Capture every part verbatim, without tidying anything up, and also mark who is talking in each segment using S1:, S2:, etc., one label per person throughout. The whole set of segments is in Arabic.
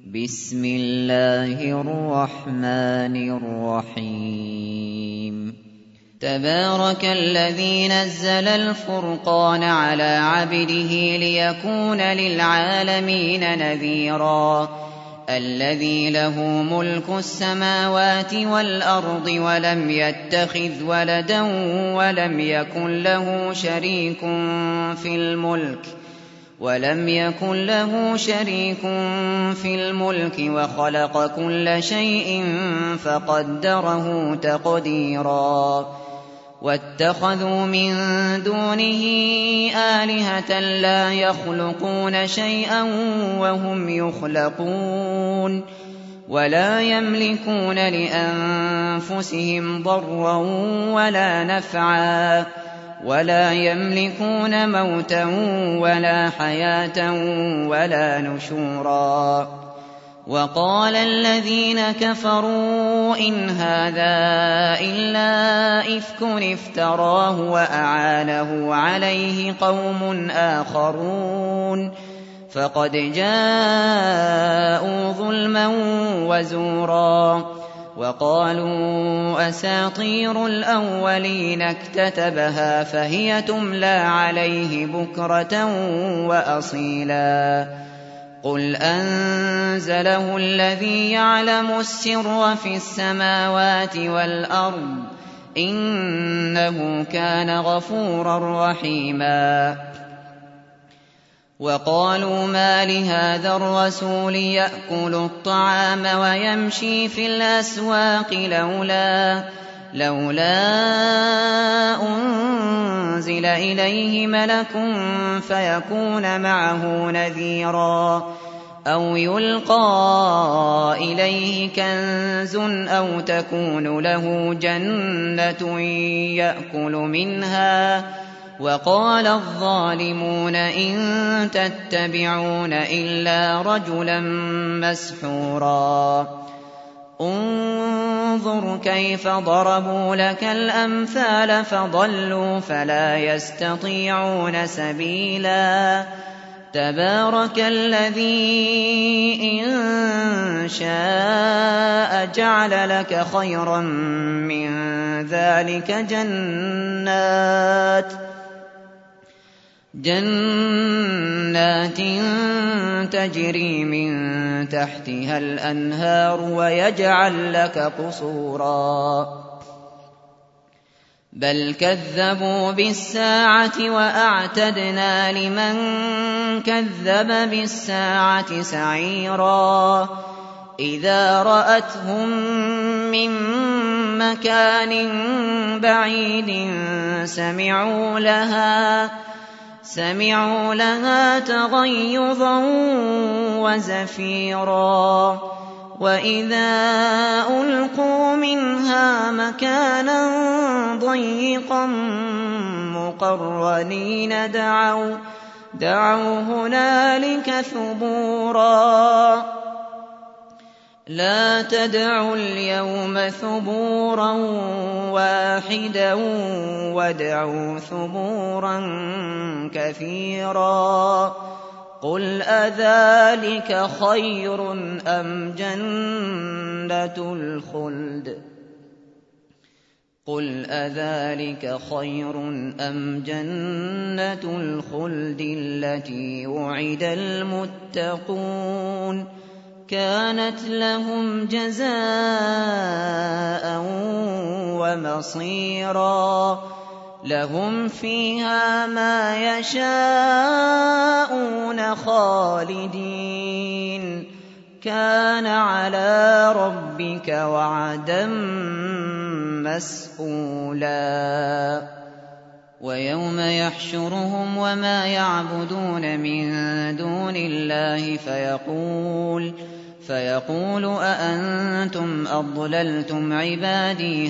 S1: بسم الله الرحمن الرحيم تبارك الذي نزل الفرقان على عبده ليكون للعالمين نذيرا الذي له ملك السماوات والأرض ولم يتخذ ولدا ولم يكن له شريك في الملك ولم يكن له شريك في الملك وخلق كل شيء فقدره تقديرا واتخذوا من دونه آلهة لا يخلقون شيئا وهم يخلقون ولا يملكون لأنفسهم ضرا ولا نفعا ولا يملكون موتا ولا حياة ولا نشورا وقال الذين كفروا إن هذا إلا إفك افتراه وأعانه عليه قوم آخرون فقد جاءوا ظلما وزورا وقالوا أساطير الأولين اكتتبها فهي تملى عليه بكرة وأصيلا قل أنزله الذي يعلم السر في السماوات والأرض إنه كان غفورا رحيما وقالوا ما لهذا الرسول يأكل الطعام ويمشي في الأسواق لولا لولا أنزل إليه ملك فيكون معه نذيرا أو يلقى إليه كنز أو تكون له جنة يأكل منها وقال الظالمون إن تتبعون إلا رجلا مسحورا انظر كيف ضربوا لك الأمثال فضلوا فلا يستطيعون سبيلا تبارك الذي إن شاء جعل لك خيرا من ذلك جنات جنات تجري من تحتها الأنهار ويجعل لك قصورا بل كذبوا بالساعة وأعتدنا لمن كذب بالساعة سعيرا إذا رأتهم من مكان بعيد سمعوا لها سمعوا لها تغيظا وزفيرا وإذا ألقوا منها مكانا ضيقا مقرنين دعوا دعوا هنالك ثبورا لا تدعوا اليوم ثبورا واحدا وادعوا ثبورا كثيرا قل أذلك خير أم جنة الخلد قل أذلك خير أم جنة الخلد التي وعد المتقون كانت لهم جزاء ومصيرا لهم فيها ما يشاءون خالدين كان على ربك وعدا مسئولا ويوم يحشرهم وما يعبدون من دون الله فيقول فيقول أأنتم أضللتم عبادي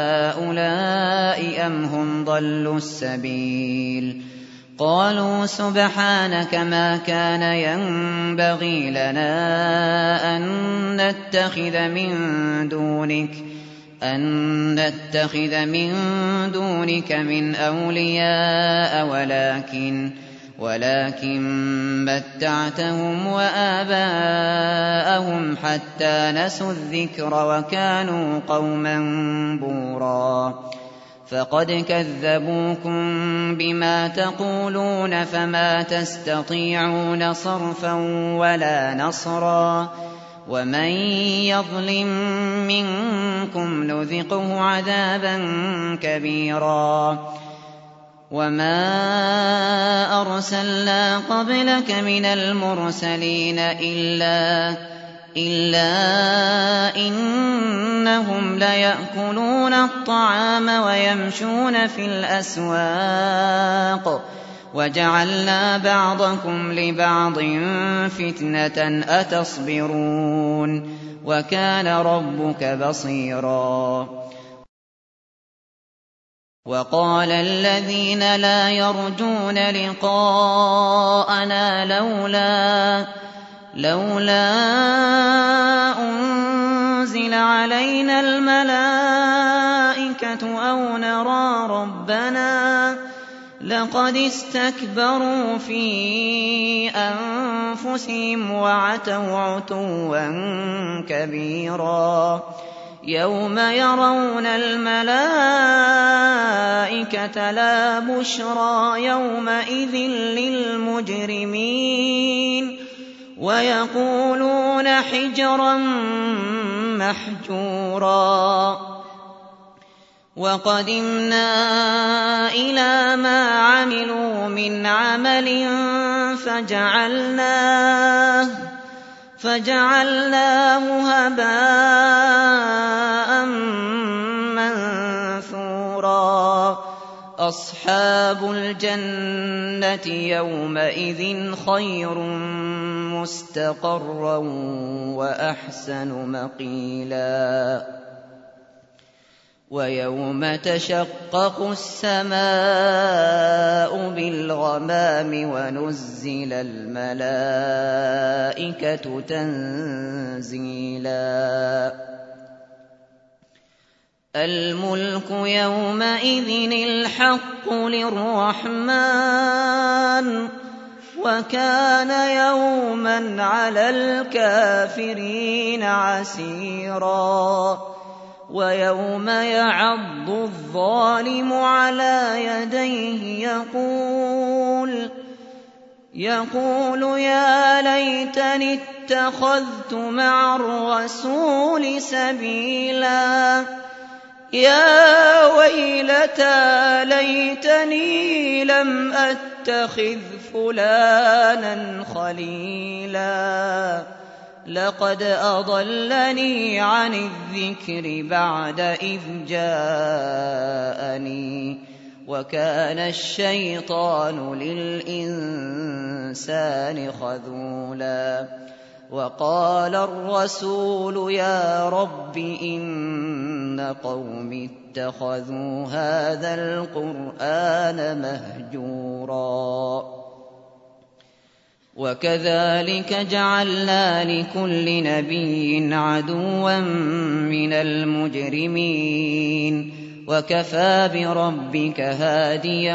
S1: هؤلاء أم هم ضلوا السبيل قالوا سبحانك ما كان ينبغي لنا أن نتخذ من دونك أن نتخذ من دونك من أولياء ولكن ولكن متعتهم وآباءهم حتى نسوا الذكر وكانوا قوما بورا فقد كذبوكم بما تقولون فما تستطيعون صرفا ولا نصرا ومن يظلم منكم نذقه عذابا كبيرا وما أرسلنا قبلك من المرسلين إلا, إلا إنهم ليأكلون الطعام ويمشون في الأسواق وجعلنا بعضكم لبعض فتنة أتصبرون وكان ربك بصيرا وقال الذين لا يرجون لقاءنا لولا لولا أنزل علينا الملائكة أو نرى ربنا لقد استكبروا في أنفسهم وعتوا عتوا كبيرا يوم يرون الملائكة لا بشرى يومئذ للمجرمين ويقولون حجرا محجورا وقدمنا إلى ما عملوا من عمل فجعلناه فجعلناه هباء منثورا أصحاب الجنة يومئذ خير مستقرا وأحسن مقيلا ويوم تشقق السماء بالغمام ونزل الملائكة تنزيلا الملك يومئذ الحق للرحمن وكان يوما على الكافرين عسيرا ويوم يعض الظالم على يديه يقول يقول يا ليتني اتخذت مع الرسول سبيلا يا ويلتى ليتني لم أتخذ فلانا خليلا لقد أضلني عن الذكر بعد إذ جاءني وكان الشيطان للإنسان خذولا وقال الرسول يا رب إن قومي اتخذوا هذا القرآن مهجورا وكذلك جعلنا لكل نبي عدوا من المجرمين وكفى بربك هاديا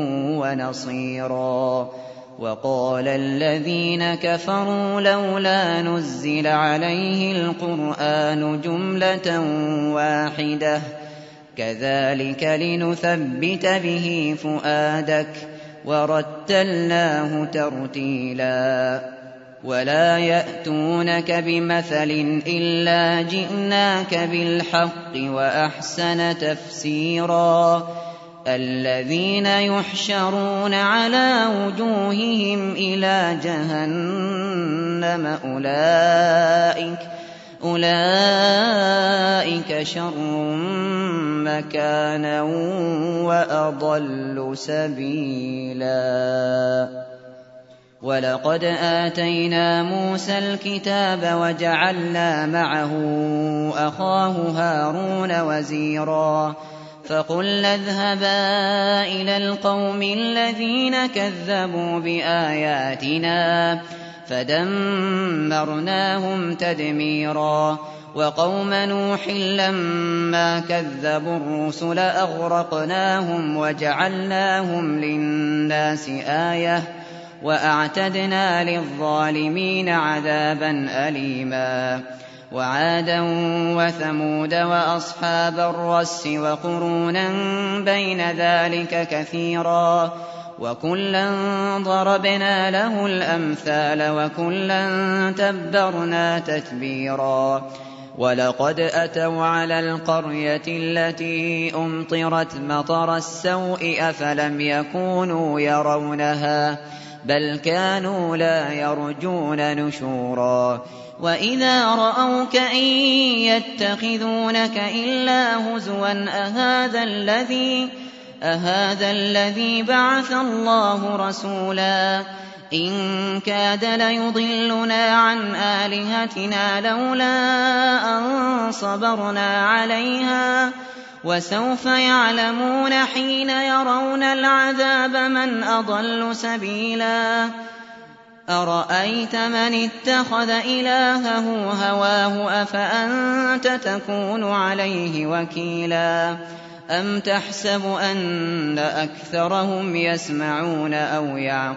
S1: ونصيرا وقال الذين كفروا لولا نزل عليه القرآن جملة واحدة كذلك لنثبت به فؤادك ورتلناه ترتيلا ولا يأتونك بمثل إلا جئناك بالحق وأحسن تفسيرا الذين يحشرون على وجوههم إلى جهنم أولئك أولئك شر مكانا وأضل سبيلا ولقد آتينا موسى الكتاب وجعلنا معه أخاه هارون وزيرا فقلنا اذهبا إلى القوم الذين كذبوا بآياتنا فدمرناهم تدميرا وقوم نوح لما كذبوا الرسل أغرقناهم وجعلناهم للناس آية وأعتدنا للظالمين عذابا أليما وعادا وثمود وأصحاب الرس وقرونا بين ذلك كثيرا وكلا ضربنا له الأمثال وكلا تبرنا تتبيرا ولقد أتوا على القرية التي أمطرت مطر السوء أفلم يكونوا يرونها بل كانوا لا يرجون نشورا وإذا رأوك إن يتخذونك إلا هزوا أهذا الذي أهذا الذي بعث الله رسولا إن كاد ليضلنا عن آلهتنا لولا أن صبرنا عليها وسوف يعلمون حين يرون العذاب من أضل سبيلا أرأيت من اتخذ إلهه هواه أفأنت تكون عليه وكيلا أم تحسب أن أكثرهم يسمعون أو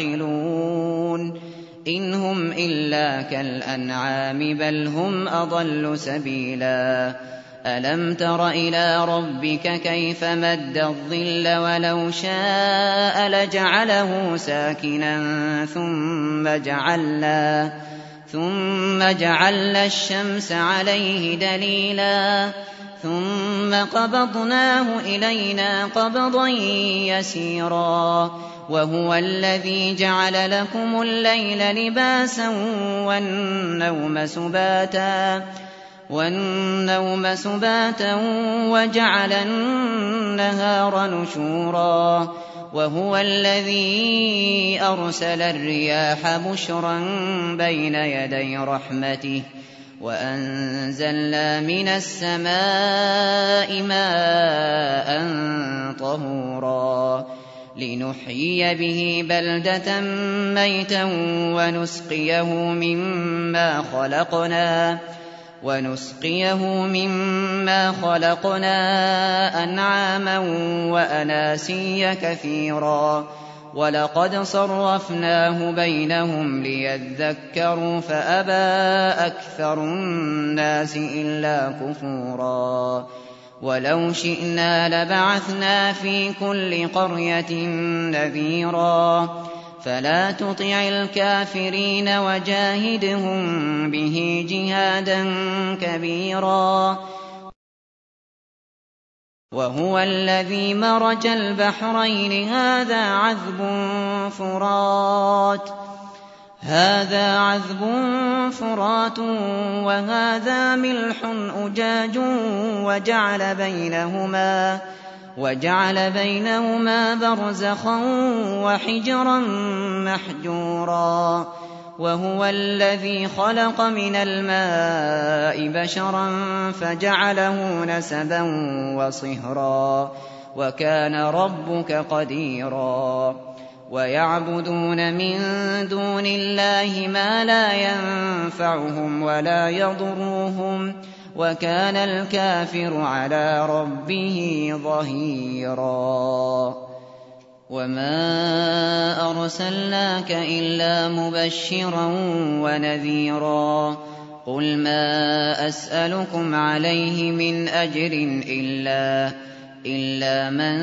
S1: يعقلون إن هم إلا كالأنعام بل هم أضل سبيلا ألم تر إلى ربك كيف مد الظل ولو شاء لجعله ساكنا ثم جعلنا ثم جعلنا الشمس عليه دليلا ثم قبضناه إلينا قبضا يسيرا وهو الذي جعل لكم الليل لباسا والنوم سباتا والنوم سباتا وجعل النهار نشورا وهو الذي أرسل الرياح بشرا بين يدي رحمته وأنزلنا من السماء ماء طهورا لنحيي به بلدة ميتا ونسقيه مما خلقنا ونسقيه مما خلقنا أنعاما وأناسيا كثيرا ولقد صرفناه بينهم ليذكروا فأبى أكثر الناس إلا كفورا ولو شئنا لبعثنا في كل قرية نذيرا فلا تطع الكافرين وجاهدهم به جهادا كبيرا وهو الذي مرج البحرين هذا عذب فرات هذا عذب فرات وهذا ملح أجاج وجعل بينهما وجعل بينهما برزخا وحجرا محجورا وهو الذي خلق من الماء بشرا فجعله نسبا وصهرا وكان ربك قديرا ويعبدون من دون الله ما لا ينفعهم ولا يضرهم وكان الكافر على ربه ظهيرا وما أرسلناك إلا مبشرا ونذيرا قل ما أسألكم عليه من أجر إلا إلا من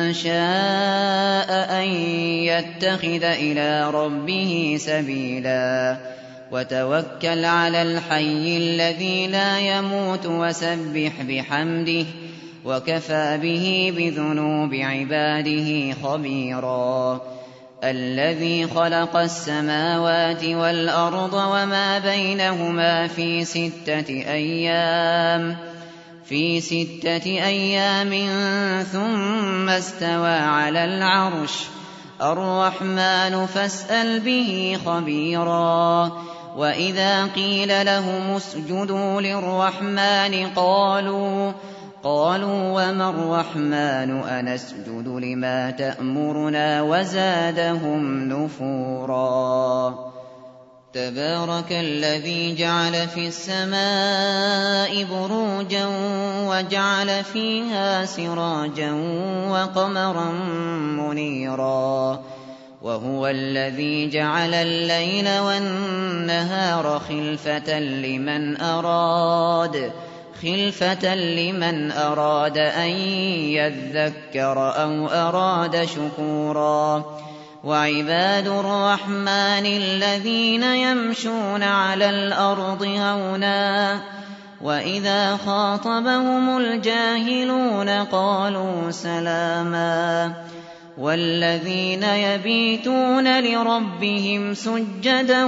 S1: شاء أن يتخذ إلى ربه سبيلا وتوكل على الحي الذي لا يموت وسبح بحمده وكفى به بذنوب عباده خبيرا الذي خلق السماوات والأرض وما بينهما في ستة أيام في ستة أيام ثم استوى على العرش الرحمن فاسأل به خبيرا وإذا قيل لهم اسجدوا للرحمن قالوا قالوا وما الرحمن أنسجد لما تأمرنا وزادهم نفورا تبارك الذي جعل في السماء بروجا وجعل فيها سراجا وقمرا منيرا وهو الذي جعل الليل والنهار خلفة لمن أراد خلفة لمن أراد أن يذكر أو أراد شكورا وعباد الرحمن الذين يمشون على الأرض هونا وإذا خاطبهم الجاهلون قالوا سلاما والذين يبيتون لربهم سجدا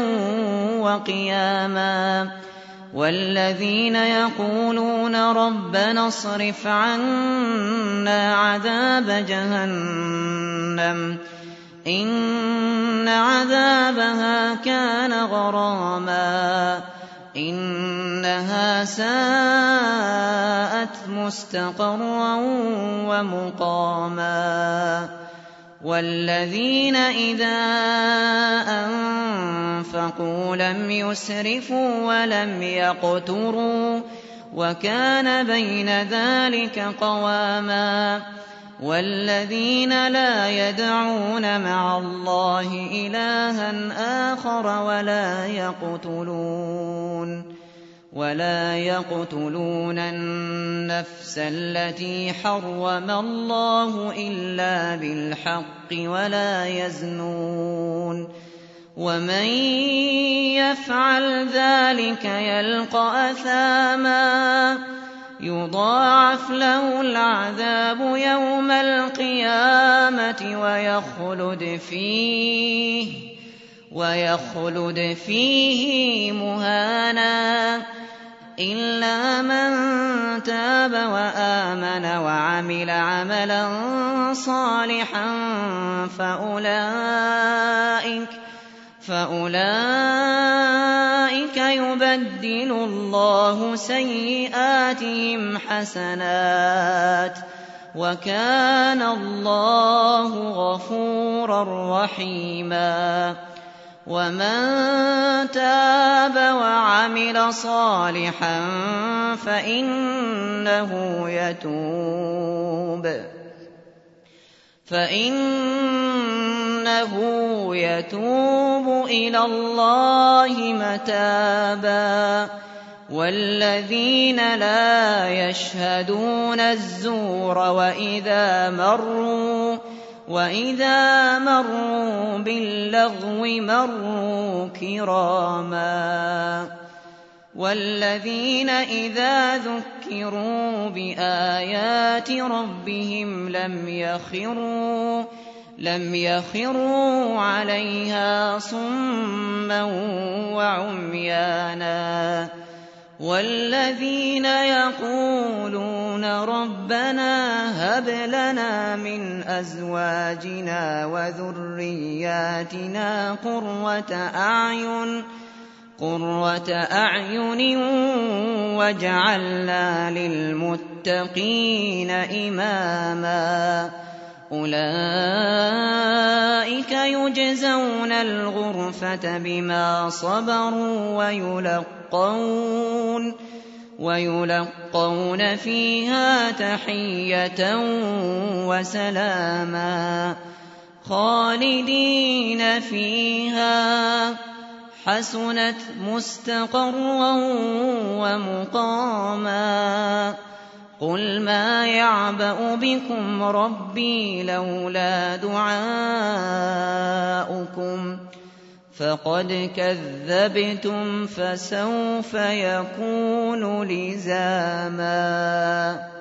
S1: وقياما والذين يقولون ربنا اصرف عنا عذاب جهنم إن عذابها كان غراما إنها ساءت مستقرا ومقاما والذين إذا أنفقوا لم يسرفوا ولم يقتروا وكان بين ذلك قواما والذين لا يدعون مع الله إلها آخر ولا يقتلون ولا يقتلون النفس التي حرم الله إلا بالحق ولا يزنون ومن يفعل ذلك يلقى أثاما يضاعف له العذاب يوم القيامة ويخلد فيه ويخلد فيه مهانا إلا من تاب وآمن وعمل عملا صالحا فأولئك فأولئك يبدل الله سيئاتهم حسنات وكان الله غفورا رحيما ومن تاب وعمل صالحا فإنه يتوب فإنه يتوب إلى الله متابا والذين لا يشهدون الزور وإذا مروا وإذا مروا باللغو مروا كراما والذين إذا ذكروا بآيات ربهم لم يخروا لم يخروا عليها صما وعميانا والذين يقولون ربنا هب لنا من أزواجنا وذرياتنا قرة أعين قرة أعين واجعلنا للمتقين إماما أولئك يجزون الغرفة بما صبروا ويلقون ويلقون فيها تحية وسلاما خالدين فيها حسنت مستقرا ومقاما قل ما يعبأ بكم ربي لولا دعاؤكم فقد كذبتم فسوف يكون لزاما